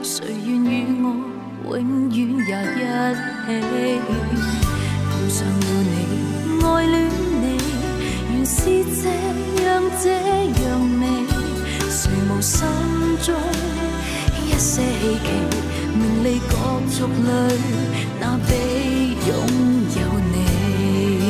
谁愿与我永远也一起？碰上了你，爱恋你，原是这样美。谁无心中一些希冀，名利角逐里，那比拥有你。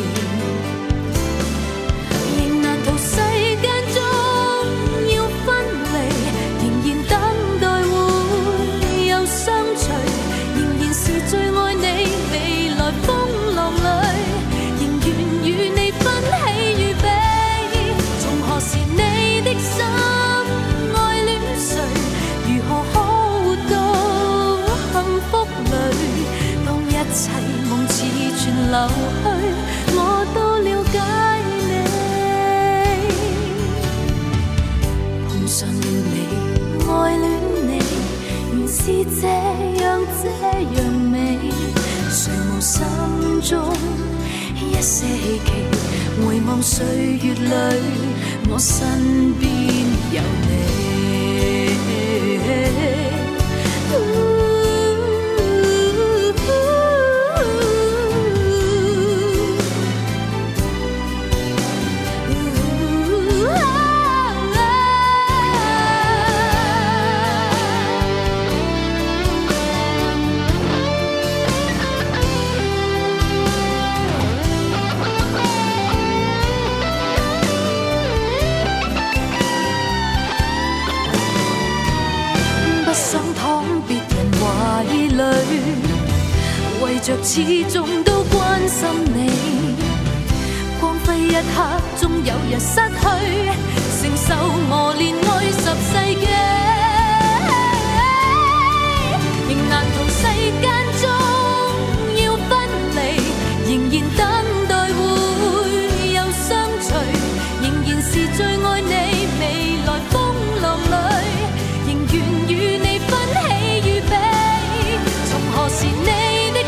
仍难逃世间中要分离，仍然等待會有相隨，仍然是最愛你，未來風浪裏，仍願與你分喜與悲。從何時你的心愛戀誰？如何可活到幸福裏？當一切夢似全流去，我都了解你。碰上了你，愛戀你，原是這樣美。誰無心中一些希冀，回望歲月裏，我身邊有你。為着始終都關心你，光輝一刻終有日失去，承受磨練愛10世紀，仍難逃世間中要分離，仍然等待會有相隨，仍然是最愛你，未來風浪裏，仍願與你分喜與悲。從何時你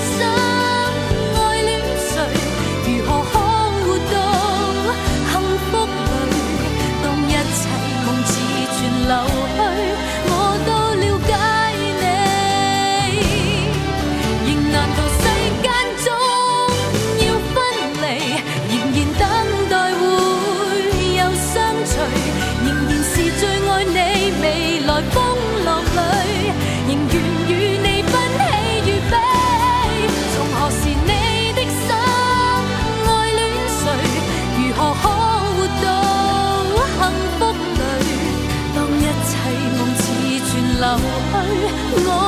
流去，我都了解你，仍難逃世間中要分離，仍然等待會有相隨，仍然是最愛你，未來風浪裏，仍願與你分喜與悲。從何時你的心愛戀誰？如何可活到幸福裏？當一切夢似全流去，我